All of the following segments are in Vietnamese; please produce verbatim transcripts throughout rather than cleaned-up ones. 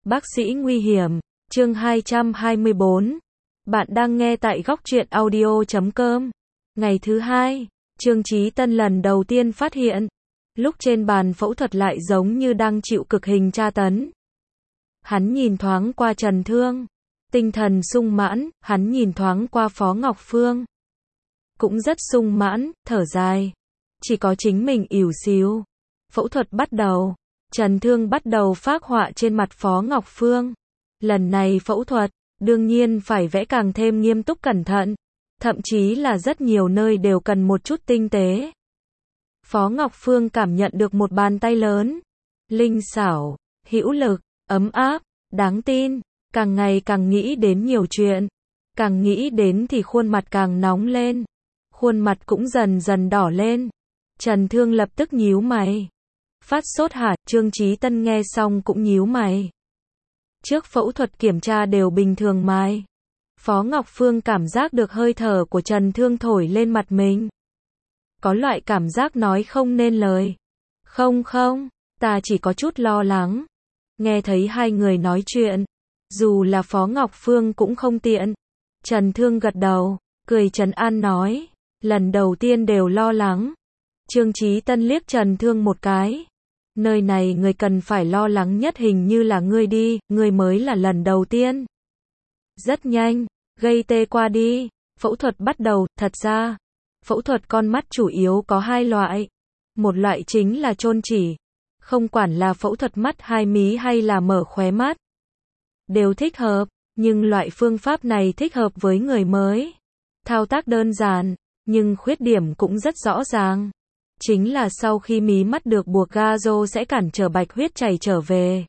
Bác sĩ nguy hiểm, chương hai trăm hai mươi bốn. Bạn đang nghe tại góc truyện audio chấm com. Ngày thứ hai, Trương Chí Tân lần đầu tiên phát hiện, lúc trên bàn phẫu thuật lại giống như đang chịu cực hình tra tấn. Hắn nhìn thoáng qua Trần Thương, tinh thần sung mãn, hắn nhìn thoáng qua Phó Ngọc Phương, cũng rất sung mãn, thở dài. Chỉ có chính mình ỉu xìu. Phẫu thuật bắt đầu. Trần Thương bắt đầu phác họa trên mặt Phó Ngọc Phương. Lần này phẫu thuật, đương nhiên phải vẽ càng thêm nghiêm túc cẩn thận. Thậm chí là rất nhiều nơi đều cần một chút tinh tế. Phó Ngọc Phương cảm nhận được một bàn tay lớn, linh xảo, hữu lực, ấm áp, đáng tin. Càng ngày càng nghĩ đến nhiều chuyện. Càng nghĩ đến thì khuôn mặt càng nóng lên. Khuôn mặt cũng dần dần đỏ lên. Trần Thương lập tức nhíu mày. Phát sốt hả? Trương Chí Tân nghe xong cũng nhíu mày. Trước phẫu thuật kiểm tra đều bình thường mai. Phó Ngọc Phương cảm giác được hơi thở của Trần Thương thổi lên mặt mình. Có loại cảm giác nói không nên lời. Không không, ta chỉ có chút lo lắng. Nghe thấy hai người nói chuyện, dù là Phó Ngọc Phương cũng không tiện. Trần Thương gật đầu, cười trấn an nói, lần đầu tiên đều lo lắng. Trương Chí Tân liếc Trần Thương một cái. Nơi này người cần phải lo lắng nhất hình như là ngươi đi, ngươi mới là lần đầu tiên. Rất nhanh, gây tê qua đi, phẫu thuật bắt đầu, thật ra, phẫu thuật con mắt chủ yếu có hai loại. Một loại chính là chôn chỉ, không quản là phẫu thuật mắt hai mí hay là mở khóe mắt. Đều thích hợp, nhưng loại phương pháp này thích hợp với người mới. Thao tác đơn giản, nhưng khuyết điểm cũng rất rõ ràng. Chính là sau khi mí mắt được buộc gazo sẽ cản trở bạch huyết chảy trở về.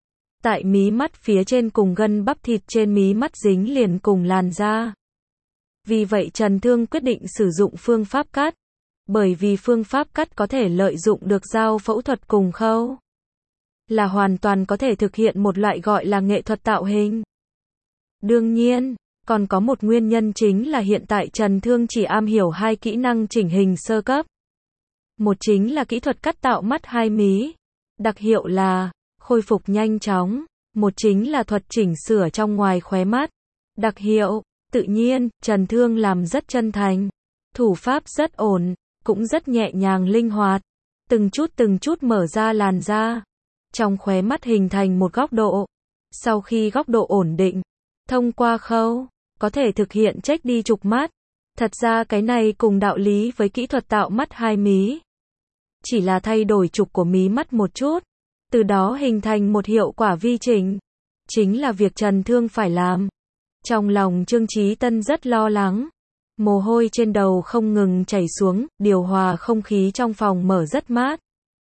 Tại mí mắt phía trên cùng gân bắp thịt trên mí mắt dính liền cùng làn da. Vì vậy Trần Thương quyết định sử dụng phương pháp cắt. Bởi vì phương pháp cắt có thể lợi dụng được dao phẫu thuật cùng khâu. Là hoàn toàn có thể thực hiện một loại gọi là nghệ thuật tạo hình. Đương nhiên, còn có một nguyên nhân chính là hiện tại Trần Thương chỉ am hiểu hai kỹ năng chỉnh hình sơ cấp. Một chính là kỹ thuật cắt tạo mắt hai mí, đặc hiệu là khôi phục nhanh chóng. Một chính là thuật chỉnh sửa trong ngoài khóe mắt, đặc hiệu tự nhiên. Trần Thương làm rất chân thành, thủ pháp rất ổn, cũng rất nhẹ nhàng linh hoạt, từng chút từng chút mở ra làn da trong khóe mắt hình thành một góc độ. Sau khi góc độ ổn định, thông qua khâu có thể thực hiện check đi trục mắt. Thật ra cái này cùng đạo lý với kỹ thuật tạo mắt hai mí. Chỉ là thay đổi trục của mí mắt một chút, từ đó hình thành một hiệu quả vi chỉnh. Chính là việc Trần Thương phải làm. Trong lòng Trương Chí Tân rất lo lắng. Mồ hôi trên đầu không ngừng chảy xuống, điều hòa không khí trong phòng mở rất mát.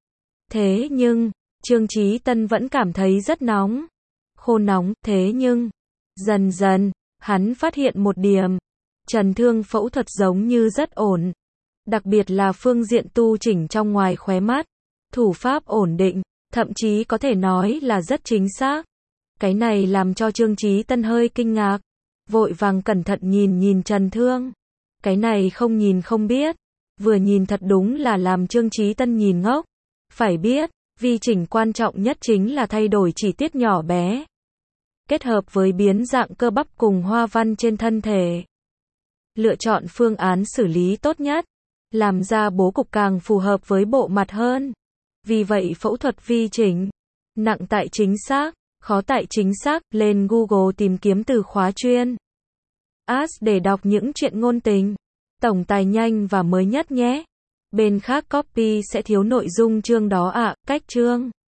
Thế nhưng, Trương Chí Tân vẫn cảm thấy rất nóng. Khô nóng, thế nhưng, dần dần, hắn phát hiện một điểm. Trần Thương phẫu thuật giống như rất ổn. Đặc biệt là phương diện tu chỉnh trong ngoài khóe mắt. Thủ pháp ổn định, thậm chí có thể nói là rất chính xác. Cái này làm cho Trương Chí Tân hơi kinh ngạc. Vội vàng cẩn thận nhìn nhìn Trần Thương. Cái này không nhìn không biết. Vừa nhìn thật đúng là làm Trương Chí Tân nhìn ngốc. Phải biết, vi chỉnh quan trọng nhất chính là thay đổi chi tiết nhỏ bé. Kết hợp với biến dạng cơ bắp cùng hoa văn trên thân thể. Lựa chọn phương án xử lý tốt nhất. Làm ra bố cục càng phù hợp với bộ mặt hơn. Vì vậy phẫu thuật vi chỉnh, nặng tại chính xác, khó tại chính xác. Lên Google tìm kiếm từ khóa chuyên Ads để đọc những chuyện ngôn tình, tổng tài nhanh và mới nhất nhé. Bên khác copy sẽ thiếu nội dung chương đó ạ. À, cách chương